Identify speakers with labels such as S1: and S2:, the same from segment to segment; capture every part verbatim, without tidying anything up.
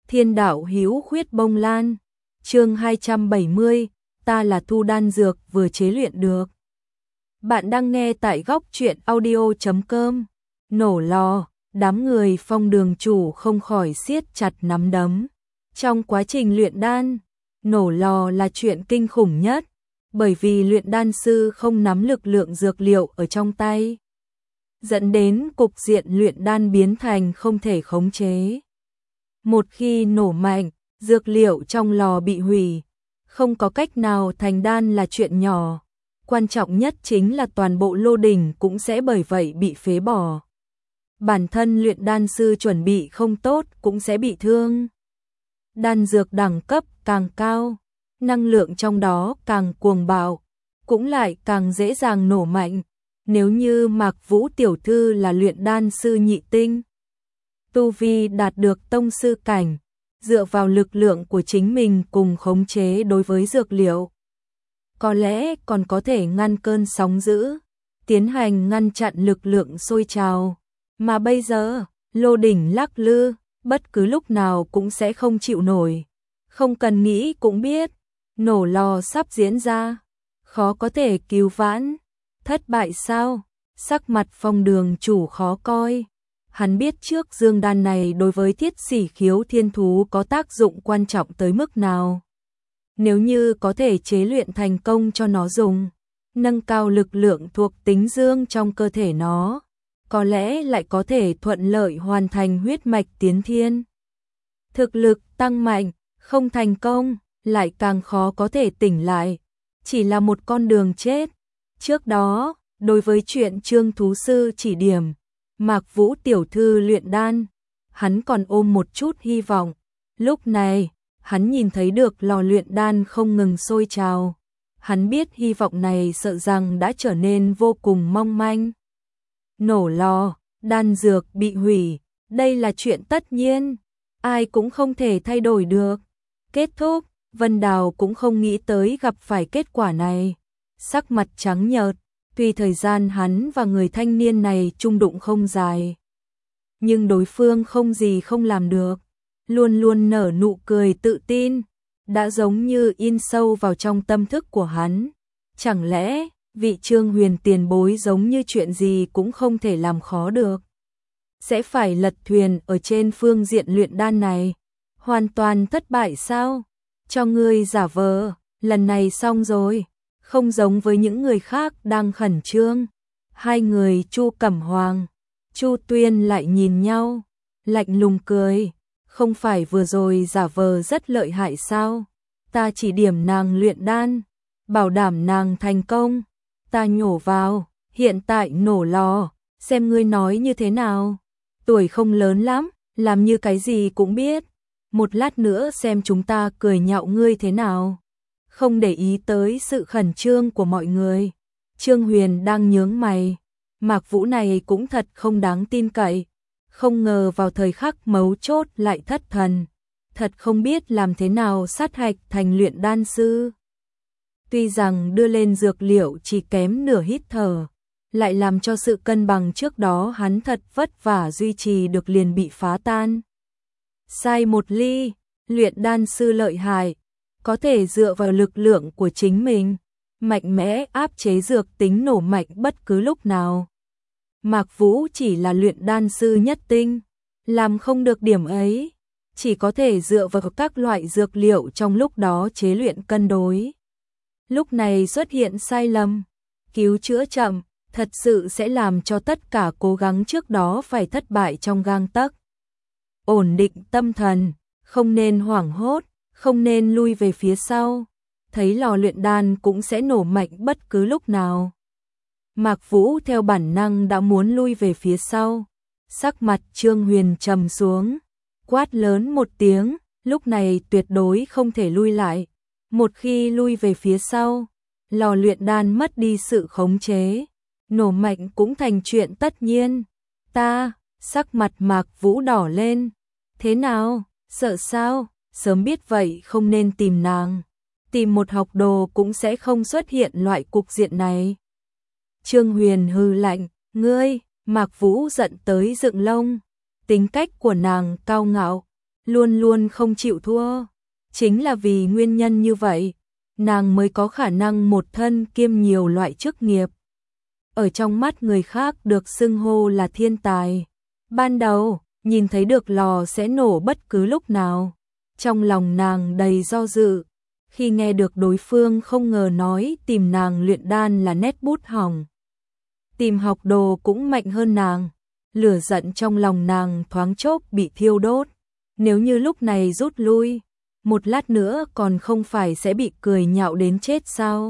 S1: Thiên đạo hữu khuyết bông lan. Chương hai trăm bảy mươi, ta là thu đan dược vừa chế luyện được. Bạn đang nghe tại góc truyện audio chấm com. Nổ lò, đám người Phong Đường chủ không khỏi siết chặt nắm đấm. Trong quá trình luyện đan, nổ lò là chuyện kinh khủng nhất, bởi vì luyện đan sư không nắm lực lượng dược liệu ở trong tay, dẫn đến cục diện luyện đan biến thành không thể khống chế. Một khi nổ mạnh, dược liệu trong lò bị hủy, không có cách nào thành đan là chuyện nhỏ. Quan trọng nhất chính là toàn bộ lô đỉnh cũng sẽ bởi vậy bị phế bỏ. Bản thân luyện đan sư chuẩn bị không tốt cũng sẽ bị thương. Đan dược đẳng cấp càng cao, năng lượng trong đó càng cuồng bạo, cũng lại càng dễ dàng nổ mạnh. Nếu như Mạc Vũ tiểu thư là luyện đan sư nhị tinh, tu vi đạt được tông sư cảnh, dựa vào lực lượng của chính mình cùng khống chế đối với dược liệu, có lẽ còn có thể ngăn cơn sóng dữ, tiến hành ngăn chặn lực lượng sôi trào. Mà bây giờ, lô đỉnh lắc lư, bất cứ lúc nào cũng sẽ không chịu nổi. Không cần nghĩ cũng biết, nổ lò sắp diễn ra, khó có thể cứu vãn. Thất bại sao? Sắc mặt Phong Đường chủ khó coi. Hắn biết trước dương đan này đối với Thiết Sỉ Khiếu thiên thú có tác dụng quan trọng tới mức nào. Nếu như có thể chế luyện thành công cho nó dùng, nâng cao lực lượng thuộc tính dương trong cơ thể nó, có lẽ lại có thể thuận lợi hoàn thành huyết mạch tiến thiên. Thực lực tăng mạnh, không thành công, lại càng khó có thể tỉnh lại, chỉ là một con đường chết. Trước đó, đối với chuyện Trương Thú Sư chỉ điểm, Mạc Vũ tiểu thư luyện đan, hắn còn ôm một chút hy vọng. Lúc này, hắn nhìn thấy được lò luyện đan không ngừng sôi trào. Hắn biết hy vọng này sợ rằng đã trở nên vô cùng mong manh. Nổ lò, đan dược bị hủy, đây là chuyện tất nhiên, ai cũng không thể thay đổi được. Kết thúc, Vân Đào cũng không nghĩ tới gặp phải kết quả này. Sắc mặt trắng nhợt, tuy thời gian hắn và người thanh niên này chung đụng không dài, nhưng đối phương không gì không làm được, luôn luôn nở nụ cười tự tin, đã giống như in sâu vào trong tâm thức của hắn. Chẳng lẽ vị Trương Huyền tiền bối giống như chuyện gì cũng không thể làm khó được, sẽ phải lật thuyền ở trên phương diện luyện đan này? Hoàn toàn thất bại sao? Cho ngươi giả vờ, lần này xong rồi. Không giống với những người khác đang khẩn trương, hai người Chu Cẩm Hoàng, Chu Tuyên lại nhìn nhau, lạnh lùng cười. Không phải vừa rồi giả vờ rất lợi hại sao? Ta chỉ điểm nàng luyện đan, bảo đảm nàng thành công. Ta nhổ vào, hiện tại nổ lò, xem ngươi nói như thế nào. Tuổi không lớn lắm, làm như cái gì cũng biết. Một lát nữa xem chúng ta cười nhạo ngươi thế nào. Không để ý tới sự khẩn trương của mọi người, Trương Huyền đang nhướng mày. Mạc Vũ này cũng thật không đáng tin cậy, không ngờ vào thời khắc mấu chốt lại thất thần, thật không biết làm thế nào sát hạch thành luyện đan sư. Tuy rằng đưa lên dược liệu chỉ kém nửa hít thở, lại làm cho sự cân bằng trước đó hắn thật vất vả duy trì được liền bị phá tan. Sai một ly, luyện đan sư lợi hại, có thể dựa vào lực lượng của chính mình, mạnh mẽ áp chế dược tính nổ mạnh bất cứ lúc nào. Mạc Vũ chỉ là luyện đan sư nhất tinh, làm không được điểm ấy, chỉ có thể dựa vào các loại dược liệu trong lúc đó chế luyện cân đối. Lúc này xuất hiện sai lầm, cứu chữa chậm, thật sự sẽ làm cho tất cả cố gắng trước đó phải thất bại trong gang tấc. Ổn định tâm thần, không nên hoảng hốt, không nên lui về phía sau, thấy lò luyện đan cũng sẽ nổ mạnh bất cứ lúc nào. Mạc Vũ theo bản năng đã muốn lui về phía sau, sắc mặt Trương Huyền trầm xuống, quát lớn một tiếng, lúc này tuyệt đối không thể lui lại. Một khi lui về phía sau, lò luyện đan mất đi sự khống chế, nổ mạnh cũng thành chuyện tất nhiên. Ta, sắc mặt Mạc Vũ đỏ lên, thế nào, sợ sao? Sớm biết vậy không nên tìm nàng, tìm một học đồ cũng sẽ không xuất hiện loại cục diện này. Trương Huyền hừ lạnh, ngươi, Mạc Vũ giận tới dựng lông, tính cách của nàng cao ngạo, luôn luôn không chịu thua. Chính là vì nguyên nhân như vậy, nàng mới có khả năng một thân kiêm nhiều loại chức nghiệp. Ở trong mắt người khác được xưng hô là thiên tài. Ban đầu, nhìn thấy được lò sẽ nổ bất cứ lúc nào. Trong lòng nàng đầy do dự. Khi nghe được đối phương không ngờ nói tìm nàng luyện đan là nét bút hỏng. Tìm học đồ cũng mạnh hơn nàng. Lửa giận trong lòng nàng thoáng chốc bị thiêu đốt. Nếu như lúc này rút lui, một lát nữa còn không phải sẽ bị cười nhạo đến chết sao?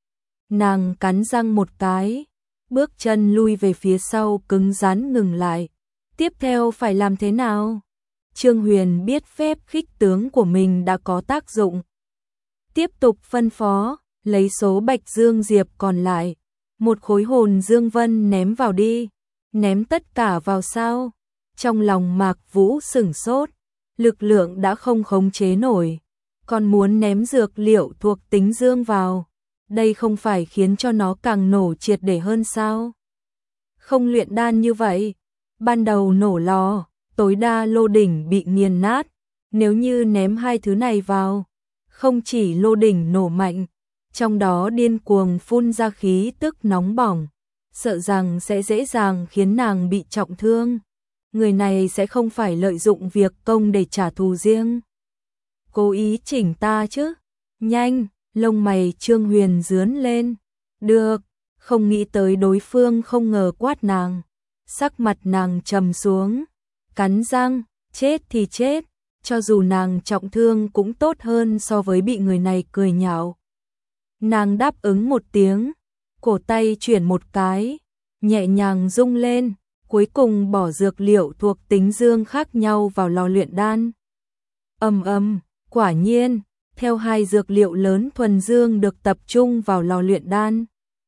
S1: Nàng cắn răng một cái, bước chân lui về phía sau cứng rắn ngừng lại. Tiếp theo phải làm thế nào? Trương Huyền biết phép khích tướng của mình đã có tác dụng. Tiếp tục phân phó, lấy số Bạch Dương Diệp còn lại, một khối hồn Dương Vân ném vào đi. Ném tất cả vào sao? Trong lòng Mạc Vũ sửng sốt, lực lượng đã không khống chế nổi, còn muốn ném dược liệu thuộc tính dương vào. Đây không phải khiến cho nó càng nổ triệt để hơn sao? Không luyện đan như vậy, ban đầu nổ lò, tối đa lô đỉnh bị nghiền nát. Nếu như ném hai thứ này vào, không chỉ lô đỉnh nổ mạnh, trong đó điên cuồng phun ra khí tức nóng bỏng, sợ rằng sẽ dễ dàng khiến nàng bị trọng thương. Người này sẽ không phải lợi dụng việc công để trả thù riêng. Cố ý chỉnh ta chứ? Nhanh, lông mày Trương Huyền rướn lên. Được, không nghĩ tới đối phương không ngờ quát nàng. Sắc mặt nàng trầm xuống, cắn răng, chết thì chết, cho dù nàng trọng thương cũng tốt hơn so với bị người này cười nhạo. Nàng đáp ứng một tiếng, cổ tay chuyển một cái, nhẹ nhàng rung lên, cuối cùng bỏ dược liệu thuộc tính dương khác nhau vào lò luyện đan. Ầm ầm, quả nhiên, theo hai dược liệu lớn thuần dương được tập trung vào lò luyện đan,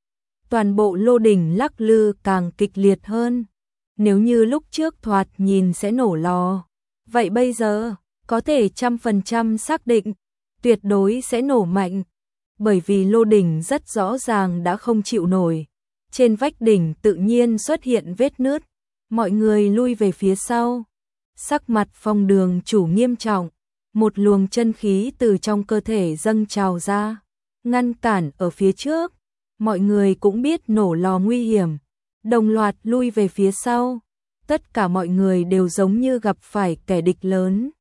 S1: toàn bộ lô đỉnh lắc lư càng kịch liệt hơn. Nếu như lúc trước thoạt nhìn sẽ nổ lò, vậy bây giờ có thể trăm phần trăm xác định tuyệt đối sẽ nổ mạnh, bởi vì lô đỉnh rất rõ ràng đã không chịu nổi. Trên vách đỉnh tự nhiên xuất hiện vết nứt, mọi người lui về phía sau. Sắc mặt Phong Đường chủ nghiêm trọng, một luồng chân khí từ trong cơ thể dâng trào ra, ngăn cản ở phía trước. Mọi người cũng biết nổ lò nguy hiểm, đồng loạt lui về phía sau. Tất cả mọi người đều giống như gặp phải kẻ địch lớn.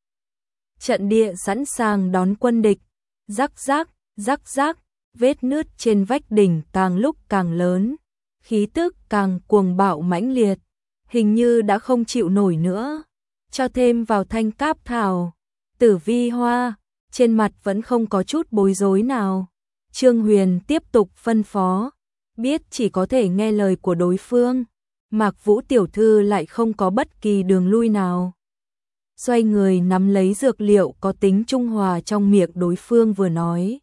S1: Trận địa sẵn sàng đón quân địch. Rắc rắc, rắc rắc, vết nứt trên vách đỉnh càng lúc càng lớn, khí tức càng cuồng bạo mãnh liệt, hình như đã không chịu nổi nữa. Cho thêm vào thanh cáp thảo, Tử Vi Hoa, trên mặt vẫn không có chút bối rối nào. Trương Huyền tiếp tục phân phó, biết chỉ có thể nghe lời của đối phương. Mạc Vũ tiểu thư lại không có bất kỳ đường lui nào. Xoay người nắm lấy dược liệu có tính trung hòa trong miệng đối phương vừa nói,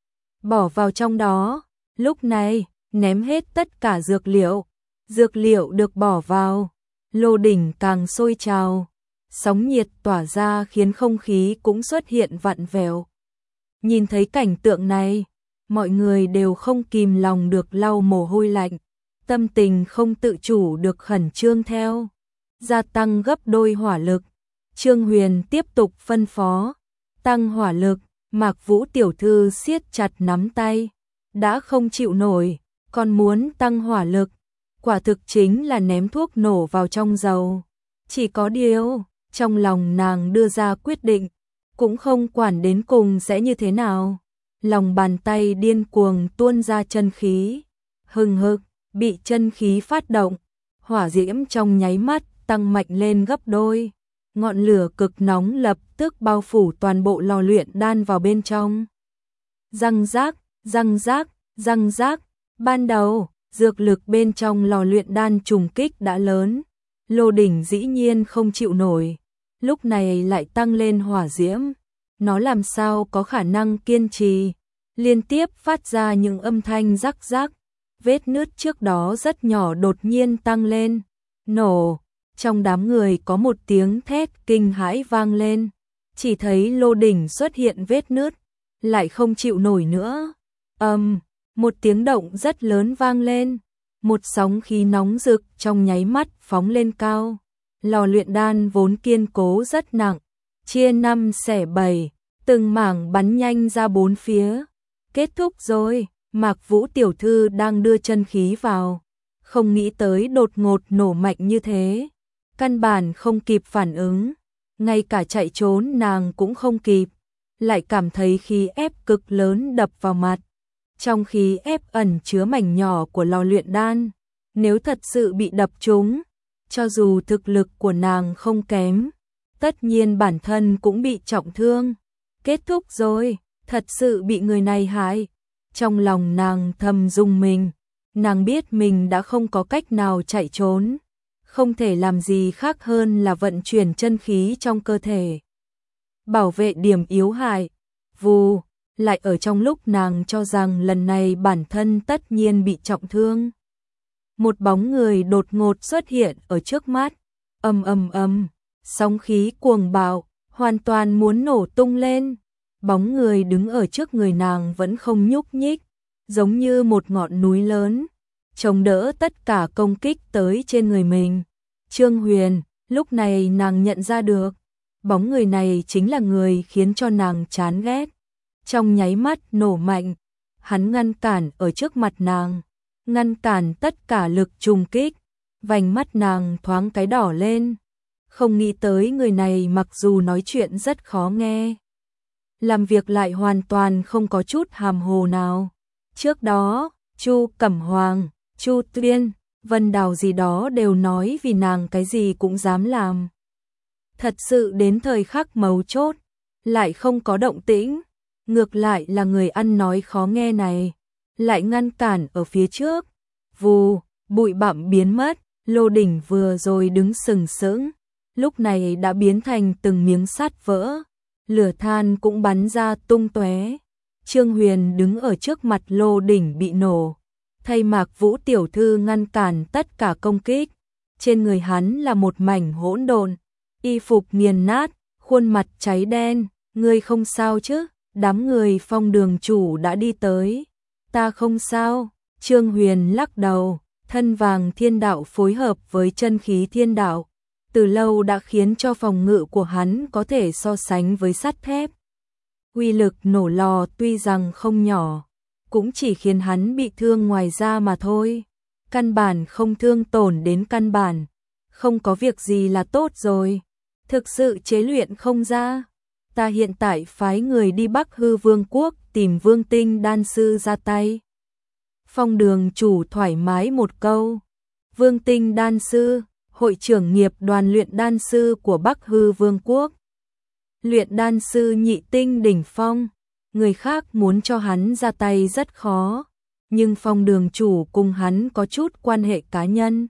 S1: bỏ vào trong đó. Lúc này, ném hết tất cả dược liệu. Dược liệu được bỏ vào, lô đỉnh càng sôi trào, sóng nhiệt tỏa ra khiến không khí cũng xuất hiện vặn vẹo. Nhìn thấy cảnh tượng này, mọi người đều không kìm lòng được lau mồ hôi lạnh, tâm tình không tự chủ được khẩn trương theo, gia tăng gấp đôi hỏa lực. Trương Huyền tiếp tục phân phó, tăng hỏa lực. Mạc Vũ tiểu thư siết chặt nắm tay, đã không chịu nổi, còn muốn tăng hỏa lực, quả thực chính là ném thuốc nổ vào trong dầu. Chỉ có điều, trong lòng nàng đưa ra quyết định, cũng không quản đến cùng sẽ như thế nào. Lòng bàn tay điên cuồng tuôn ra chân khí, hừng hực, bị chân khí phát động, hỏa diễm trong nháy mắt tăng mạnh lên gấp đôi. Ngọn lửa cực nóng lập tức bao phủ toàn bộ lò luyện đan vào bên trong. Răng rác, răng rác, răng rác. Ban đầu, dược lực bên trong lò luyện đan trùng kích đã lớn. Lô đỉnh dĩ nhiên không chịu nổi. Lúc này lại tăng lên hỏa diễm. Nó làm sao có khả năng kiên trì. Liên tiếp phát ra những âm thanh rắc rác. Vết nứt trước đó rất nhỏ đột nhiên tăng lên. Nổ. Trong đám người có một tiếng thét kinh hãi vang lên, chỉ thấy lô đỉnh xuất hiện vết nứt, lại không chịu nổi nữa. Ầm, um, một tiếng động rất lớn vang lên, một sóng khí nóng rực trong nháy mắt phóng lên cao. Lò luyện đan vốn kiên cố rất nặng, chia năm xẻ bảy, từng mảng bắn nhanh ra bốn phía. Kết thúc rồi, Mạc Vũ tiểu thư đang đưa chân khí vào, không nghĩ tới đột ngột nổ mạnh như thế, căn bản không kịp phản ứng, ngay cả chạy trốn nàng cũng không kịp, lại cảm thấy khí ép cực lớn đập vào mặt. Trong khí ép ẩn chứa mảnh nhỏ của lò luyện đan, nếu thật sự bị đập trúng, cho dù thực lực của nàng không kém, tất nhiên bản thân cũng bị trọng thương. Kết thúc rồi, thật sự bị người này hại. Trong lòng nàng thầm rung mình, nàng biết mình đã không có cách nào chạy trốn, không thể làm gì khác hơn là vận chuyển chân khí trong cơ thể, bảo vệ điểm yếu hại. Vù, lại ở trong lúc nàng cho rằng lần này bản thân tất nhiên bị trọng thương, một bóng người đột ngột xuất hiện ở trước mắt, ầm ầm ầm, sóng khí cuồng bạo, hoàn toàn muốn nổ tung lên. Bóng người đứng ở trước người nàng vẫn không nhúc nhích, giống như một ngọn núi lớn, chống đỡ tất cả công kích tới trên người mình. Trương Huyền, lúc này nàng nhận ra được, bóng người này chính là người khiến cho nàng chán ghét. Trong nháy mắt nổ mạnh, hắn ngăn cản ở trước mặt nàng, ngăn cản tất cả lực trùng kích, vành mắt nàng thoáng cái đỏ lên. Không nghĩ tới người này mặc dù nói chuyện rất khó nghe, làm việc lại hoàn toàn không có chút hàm hồ nào. Trước đó, Chu Cẩm Hoàng, Chu Tuyên, Vân Đào gì đó đều nói vì nàng cái gì cũng dám làm. Thật sự đến thời khắc mấu chốt, lại không có động tĩnh, ngược lại là người ăn nói khó nghe này, lại ngăn cản ở phía trước. Vù, bụi bặm biến mất, Lô Đỉnh vừa rồi đứng sừng sững, lúc này đã biến thành từng miếng sắt vỡ, lửa than cũng bắn ra tung tóe. Trương Huyền đứng ở trước mặt Lô Đỉnh bị nổ, thay Mạc Vũ tiểu thư ngăn cản tất cả công kích. Trên người hắn là một mảnh hỗn độn, y phục nghiền nát, khuôn mặt cháy đen. Ngươi không sao chứ? Đám người Phong Đường chủ đã đi tới. Ta không sao. Trương Huyền lắc đầu, thân vàng thiên đạo phối hợp với chân khí thiên đạo, từ lâu đã khiến cho phòng ngự của hắn có thể so sánh với sắt thép. Uy lực nổ lò tuy rằng không nhỏ, cũng chỉ khiến hắn bị thương ngoài da mà thôi, căn bản không thương tổn đến căn bản, không có việc gì là tốt rồi. Thực sự chế luyện không ra, ta hiện tại phái người đi Bắc Hư Vương quốc tìm Vương Tinh đan sư ra tay. Phong Đường chủ thoải mái một câu. Vương Tinh đan sư, hội trưởng nghiệp đoàn luyện đan sư của Bắc Hư Vương quốc. Luyện đan sư nhị tinh đỉnh phong, người khác muốn cho hắn ra tay rất khó, nhưng Phong Đường chủ cùng hắn có chút quan hệ cá nhân,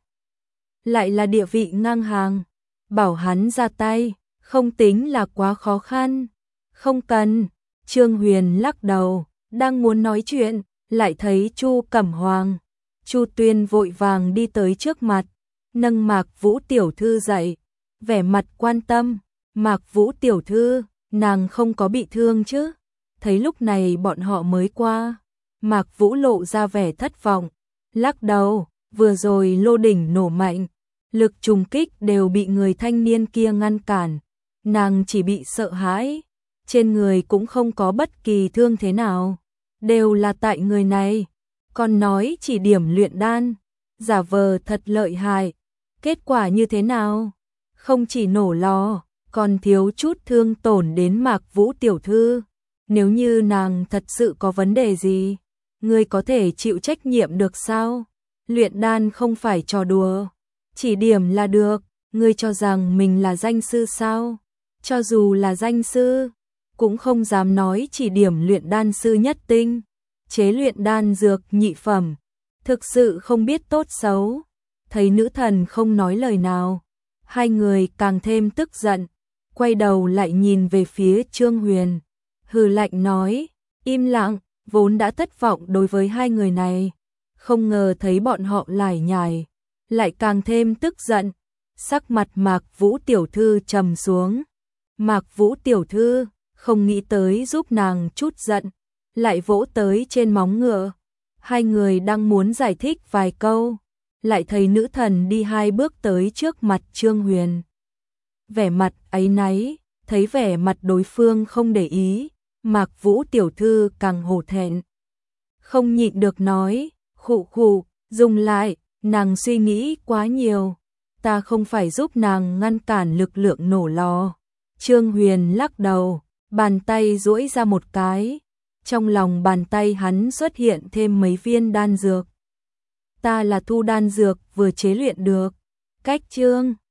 S1: lại là địa vị ngang hàng, bảo hắn ra tay, không tính là quá khó khăn. Không cần. Trương Huyền lắc đầu, đang muốn nói chuyện, lại thấy Chu Cẩm Hoàng, Chu Tuyên vội vàng đi tới trước mặt, nâng Mạc Vũ tiểu thư dậy, vẻ mặt quan tâm. Mạc Vũ tiểu thư, nàng không có bị thương chứ? Thấy lúc này bọn họ mới qua, Mạc Vũ lộ ra vẻ thất vọng, lắc đầu, vừa rồi Lô Đỉnh nổ mạnh, lực trùng kích đều bị người thanh niên kia ngăn cản, nàng chỉ bị sợ hãi, trên người cũng không có bất kỳ thương thế nào, đều là tại người này, còn nói chỉ điểm luyện đan, giả vờ thật lợi hại, kết quả như thế nào? Không chỉ nổ lò, còn thiếu chút thương tổn đến Mạc Vũ tiểu thư. Nếu như nàng thật sự có vấn đề gì, ngươi có thể chịu trách nhiệm được sao? Luyện đan không phải trò đùa, chỉ điểm là được, ngươi cho rằng mình là danh sư sao? Cho dù là danh sư, cũng không dám nói chỉ điểm luyện đan sư nhất tinh, chế luyện đan dược nhị phẩm, thực sự không biết tốt xấu. Thấy nữ thần không nói lời nào, hai người càng thêm tức giận, quay đầu lại nhìn về phía Trương Huyền, hừ lạnh nói, im lặng, vốn đã thất vọng đối với hai người này, không ngờ thấy bọn họ lải nhải, lại càng thêm tức giận. Sắc mặt Mạc Vũ tiểu thư trầm xuống. Mạc Vũ tiểu thư không nghĩ tới giúp nàng chút giận, lại vỗ tới trên móng ngựa. Hai người đang muốn giải thích vài câu, lại thấy nữ thần đi hai bước tới trước mặt Trương Huyền. Vẻ mặt áy náy, thấy vẻ mặt đối phương không để ý, Mạc Vũ tiểu thư càng hổ thẹn. Không nhịn được nói, khụ khụ, dùng lại, nàng suy nghĩ quá nhiều. Ta không phải giúp nàng ngăn cản lực lượng nổ lò. Trương Huyền lắc đầu, bàn tay duỗi ra một cái. Trong lòng bàn tay hắn xuất hiện thêm mấy viên đan dược. Ta là thu đan dược vừa chế luyện được. Cách Trương